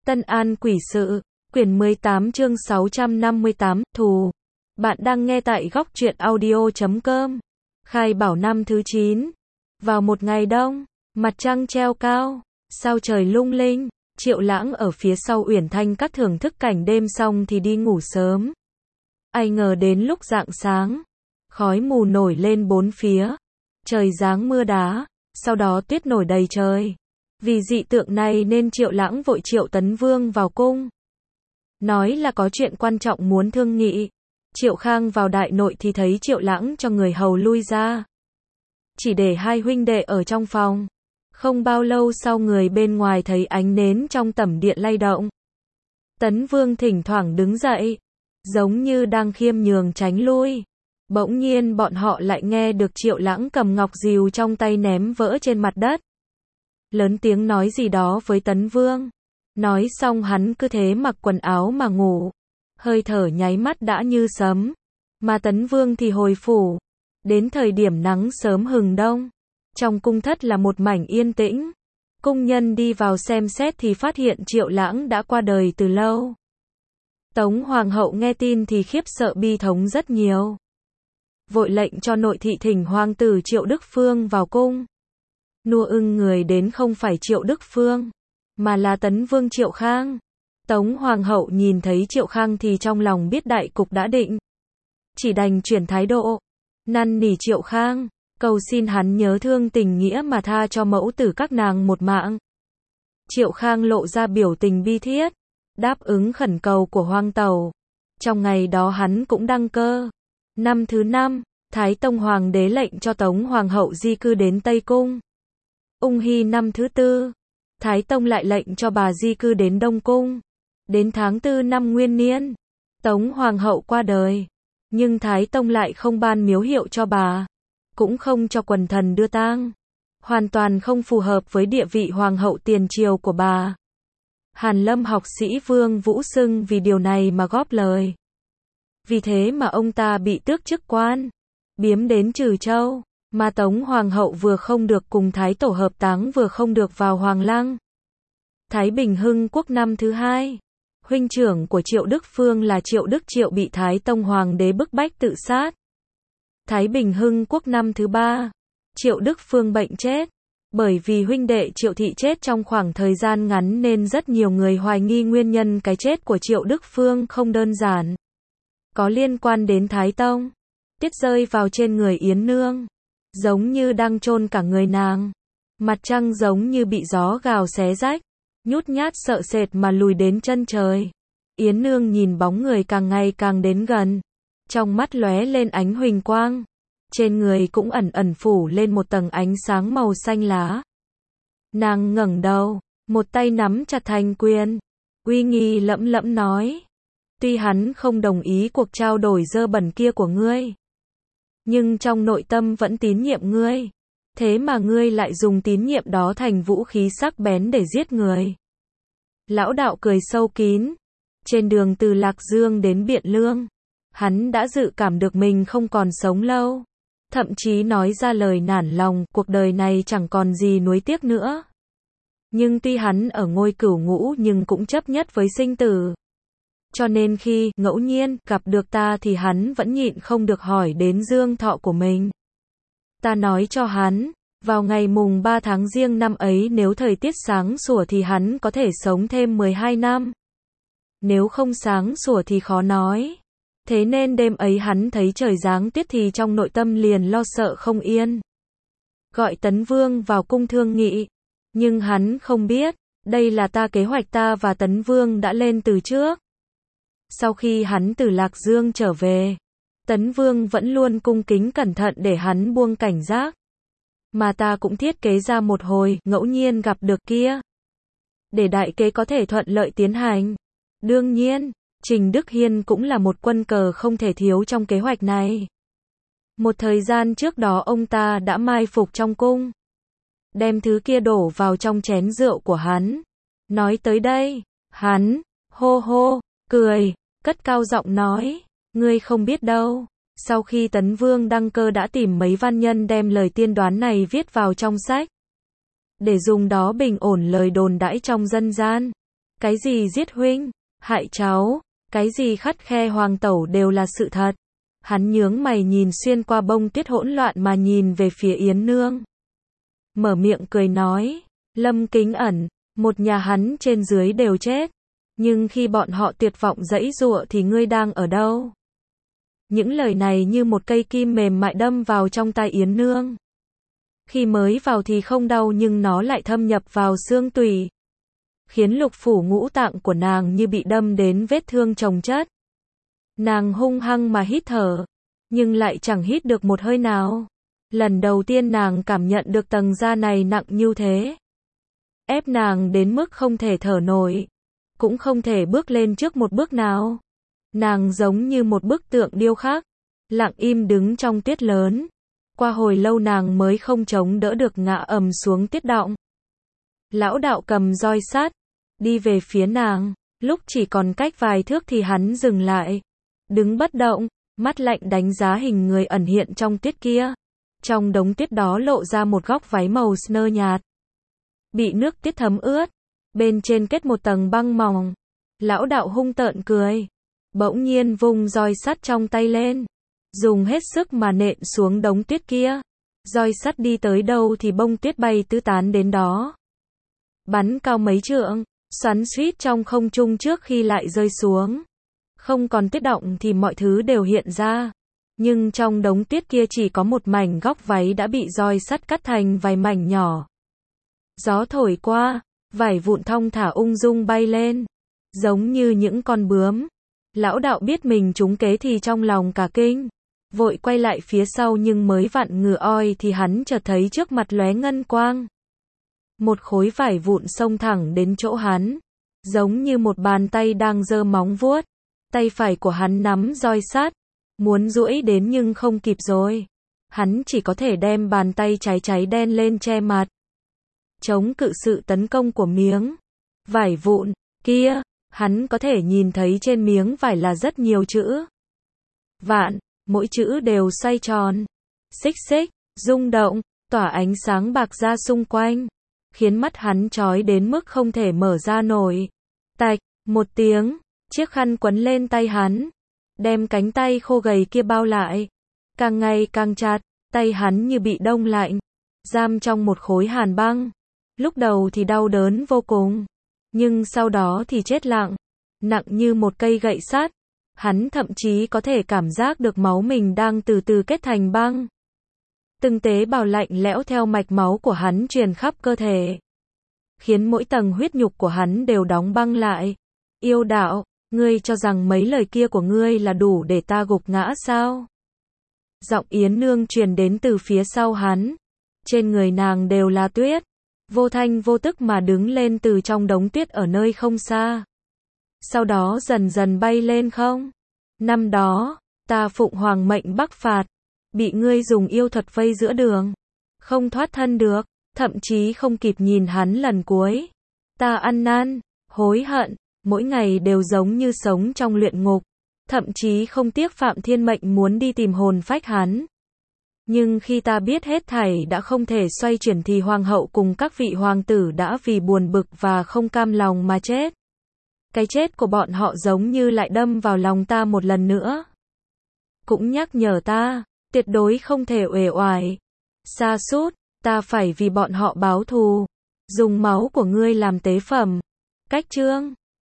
Tân An Quỷ Sự, quyển 18 chương 658, Thù. Bạn đang nghe tại góc truyện audio.com. Khai bảo năm thứ 9. Vào một ngày đông, mặt trăng treo cao, sao trời lung linh, Triệu Lãng ở phía sau Uyển Thanh Các thưởng thức cảnh đêm xong thì đi ngủ sớm. Ai ngờ đến lúc rạng sáng, khói mù nổi lên bốn phía, trời giáng mưa đá, sau đó tuyết nổi đầy trời. Vì dị tượng này nên Triệu Lãng vội triệu Tấn Vương vào cung. Nói là có chuyện quan trọng muốn thương nghị. Triệu Khang vào đại nội thì thấy Triệu Lãng cho người hầu lui ra. Chỉ để hai huynh đệ ở trong phòng. Không bao lâu sau người bên ngoài thấy ánh nến trong tẩm điện lay động. Tấn Vương thỉnh thoảng đứng dậy, giống như đang khiêm nhường tránh lui. Bỗng nhiên bọn họ lại nghe được Triệu Lãng cầm ngọc dìu trong tay ném vỡ trên mặt đất. Lớn tiếng nói gì đó với Tấn Vương. Nói xong hắn cứ thế mặc quần áo mà ngủ. Hơi thở nháy mắt đã như sấm. Mà Tấn Vương thì hồi phủ. Đến thời điểm nắng sớm hừng đông, trong cung thất là một mảnh yên tĩnh. Cung nhân đi vào xem xét thì phát hiện Triệu Lãng đã qua đời từ lâu. Tống Hoàng hậu nghe tin thì khiếp sợ bi thống rất nhiều. Vội lệnh cho nội thị thỉnh hoàng tử Triệu Đức Phương vào cung. Nua ưng người đến không phải Triệu Đức Phương, mà là Tấn Vương Triệu Khang. Tống Hoàng hậu nhìn thấy Triệu Khang thì trong lòng biết đại cục đã định. Chỉ đành chuyển thái độ, năn nỉ Triệu Khang, cầu xin hắn nhớ thương tình nghĩa mà tha cho mẫu tử các nàng một mạng. Triệu Khang lộ ra biểu tình bi thiết, đáp ứng khẩn cầu của Hoàng tẩu. Trong ngày đó hắn cũng đăng cơ. Năm thứ 5, Thái Tông Hoàng đế lệnh cho Tống Hoàng hậu di cư đến Tây Cung. Ung Hy năm thứ 4, Thái Tông lại lệnh cho bà di cư đến Đông Cung. Đến tháng 4 năm Nguyên Niên, Tống Hoàng hậu qua đời. Nhưng Thái Tông lại không ban miếu hiệu cho bà, cũng không cho quần thần đưa tang. Hoàn toàn không phù hợp với địa vị Hoàng hậu tiền triều của bà. Hàn Lâm học sĩ Vương Vũ Xưng vì điều này mà góp lời. Vì thế mà ông ta bị tước chức quan, biếm đến Trừ Châu. Mà Tống Hoàng hậu vừa không được cùng Thái tổ hợp táng vừa không được vào Hoàng lăng. Thái Bình Hưng quốc năm thứ 2, huynh trưởng của Triệu Đức Phương là Triệu Đức Triệu bị Thái Tông Hoàng đế bức bách tự sát. Thái Bình Hưng quốc năm thứ 3, Triệu Đức Phương bệnh chết. Bởi vì huynh đệ Triệu Thị chết trong khoảng thời gian ngắn nên rất nhiều người hoài nghi nguyên nhân cái chết của Triệu Đức Phương không đơn giản. Có liên quan đến Thái Tông. Tiết rơi vào trên người Yến Nương, giống như đang chôn cả người nàng. Mặt trăng giống như bị gió gào xé rách, nhút nhát sợ sệt mà lùi đến chân trời. Yến Nương nhìn bóng người càng ngày càng đến gần, trong mắt lóe lên ánh huỳnh quang, trên người cũng ẩn ẩn phủ lên một tầng ánh sáng màu xanh lá. Nàng ngẩng đầu, một tay nắm chặt thành quyền, uy nghi lẫm lẫm nói: tuy hắn không đồng ý cuộc trao đổi dơ bẩn kia của ngươi, nhưng trong nội tâm vẫn tín nhiệm ngươi. Thế mà ngươi lại dùng tín nhiệm đó thành vũ khí sắc bén để giết người. Lão đạo cười sâu kín. Trên đường từ Lạc Dương đến Biện Lương, hắn đã dự cảm được mình không còn sống lâu. Thậm chí nói ra lời nản lòng, cuộc đời này chẳng còn gì nuối tiếc nữa. Nhưng tuy hắn ở ngôi cửu ngũ nhưng cũng chấp nhất với sinh tử. Cho nên khi ngẫu nhiên gặp được ta thì hắn vẫn nhịn không được hỏi đến dương thọ của mình. Ta nói cho hắn, vào ngày mùng 3 tháng Giêng năm ấy nếu thời tiết sáng sủa thì hắn có thể sống thêm 12 năm. Nếu không sáng sủa thì khó nói. Thế nên đêm ấy hắn thấy trời giáng tuyết thì trong nội tâm liền lo sợ không yên. Gọi Tấn Vương vào cung thương nghị. Nhưng hắn không biết, đây là kế hoạch ta và Tấn Vương đã lên từ trước. Sau khi hắn từ Lạc Dương trở về, Tấn Vương vẫn luôn cung kính cẩn thận để hắn buông cảnh giác. Mà ta cũng thiết kế ra một hồi ngẫu nhiên gặp được kia, để đại kế có thể thuận lợi tiến hành. Đương nhiên, Trình Đức Hiên cũng là một quân cờ không thể thiếu trong kế hoạch này. Một thời gian trước đó ông ta đã mai phục trong cung, đem thứ kia đổ vào trong chén rượu của hắn. Nói tới đây, hắn hô hô cười, cất cao giọng nói: ngươi không biết đâu, sau khi Tấn Vương đăng cơ đã tìm mấy văn nhân đem lời tiên đoán này viết vào trong sách, để dùng đó bình ổn lời đồn đãi trong dân gian. Cái gì giết huynh, hại cháu, cái gì khắt khe hoàng tẩu đều là sự thật. Hắn nhướng mày nhìn xuyên qua bông tuyết hỗn loạn mà nhìn về phía Yến Nương. Mở miệng cười nói, Lâm Kính Ẩn, một nhà hắn trên dưới đều chết. Nhưng khi bọn họ tuyệt vọng giãy giụa thì ngươi đang ở đâu? Những lời này như một cây kim mềm mại đâm vào trong tai Yến Nương. Khi mới vào thì không đau nhưng nó lại thâm nhập vào xương tủy, khiến lục phủ ngũ tạng của nàng như bị đâm đến vết thương chồng chất. Nàng hung hăng mà hít thở, nhưng lại chẳng hít được một hơi nào. Lần đầu tiên nàng cảm nhận được tầng da này nặng như thế. Ép nàng đến mức không thể thở nổi, cũng không thể bước lên trước một bước nào. Nàng giống như một bức tượng điêu khắc, lặng im đứng trong tuyết lớn. Qua hồi lâu nàng mới không chống đỡ được ngã ầm xuống tuyết đọng. Lão đạo cầm roi sắt, đi về phía nàng. Lúc chỉ còn cách vài thước thì hắn dừng lại, đứng bất động, mắt lạnh đánh giá hình người ẩn hiện trong tuyết kia. Trong đống tuyết đó lộ ra một góc váy màu snow nhạt, bị nước tuyết thấm ướt, bên trên kết một tầng băng mỏng. Lão đạo hung tợn cười, bỗng nhiên vung roi sắt trong tay lên, dùng hết sức mà nện xuống đống tuyết kia. Roi sắt đi tới đâu thì bông tuyết bay tứ tán đến đó, bắn cao mấy trượng, xoắn xuýt trong không trung trước khi lại rơi xuống. Không còn tuyết động thì mọi thứ đều hiện ra, nhưng trong đống tuyết kia chỉ có một mảnh góc váy đã bị roi sắt cắt thành vài mảnh nhỏ. Gió thổi qua, vải vụn thong thả ung dung bay lên, giống như những con bướm. Lão đạo biết mình trúng kế thì trong lòng cả kinh, vội quay lại phía sau nhưng mới vặn ngửa oi thì hắn chợt thấy trước mặt lóe ngân quang. Một khối vải vụn xông thẳng đến chỗ hắn, giống như một bàn tay đang giơ móng vuốt. Tay phải của hắn nắm roi sắt, muốn duỗi đến nhưng không kịp rồi. Hắn chỉ có thể đem bàn tay cháy cháy đen lên che mặt, chống cự sự tấn công của miếng vải vụn kia. Hắn có thể nhìn thấy trên miếng vải là rất nhiều chữ vạn, mỗi chữ đều xoay tròn, xích xích, rung động, tỏa ánh sáng bạc ra xung quanh, khiến mắt hắn chói đến mức không thể mở ra nổi. Tạch, một tiếng, chiếc khăn quấn lên tay hắn, đem cánh tay khô gầy kia bao lại, càng ngày càng chặt, tay hắn như bị đông lạnh, giam trong một khối hàn băng. Lúc đầu thì đau đớn vô cùng, nhưng sau đó thì chết lặng, nặng như một cây gậy sắt. Hắn thậm chí có thể cảm giác được máu mình đang từ từ kết thành băng. Từng tế bào lạnh lẽo theo mạch máu của hắn truyền khắp cơ thể, khiến mỗi tầng huyết nhục của hắn đều đóng băng lại. Yêu đạo, ngươi cho rằng mấy lời kia của ngươi là đủ để ta gục ngã sao? Giọng Yến Nương truyền đến từ phía sau hắn. Trên người nàng đều là tuyết, vô thanh vô tức mà đứng lên từ trong đống tuyết ở nơi không xa. Sau đó dần dần bay lên không. Năm đó, ta phụng hoàng mệnh bắc phạt, bị ngươi dùng yêu thuật vây giữa đường, không thoát thân được, thậm chí không kịp nhìn hắn lần cuối. Ta ăn năn, hối hận, mỗi ngày đều giống như sống trong luyện ngục, thậm chí không tiếc phạm thiên mệnh muốn đi tìm hồn phách hắn. Nhưng khi ta biết hết thảy đã không thể xoay chuyển thì hoàng hậu cùng các vị hoàng tử đã vì buồn bực và không cam lòng mà chết. Cái chết của bọn họ giống như lại đâm vào lòng ta một lần nữa, cũng nhắc nhở ta, tuyệt đối không thể uể oải, sa sút, ta phải vì bọn họ báo thù, dùng máu của ngươi làm tế phẩm. Cách chương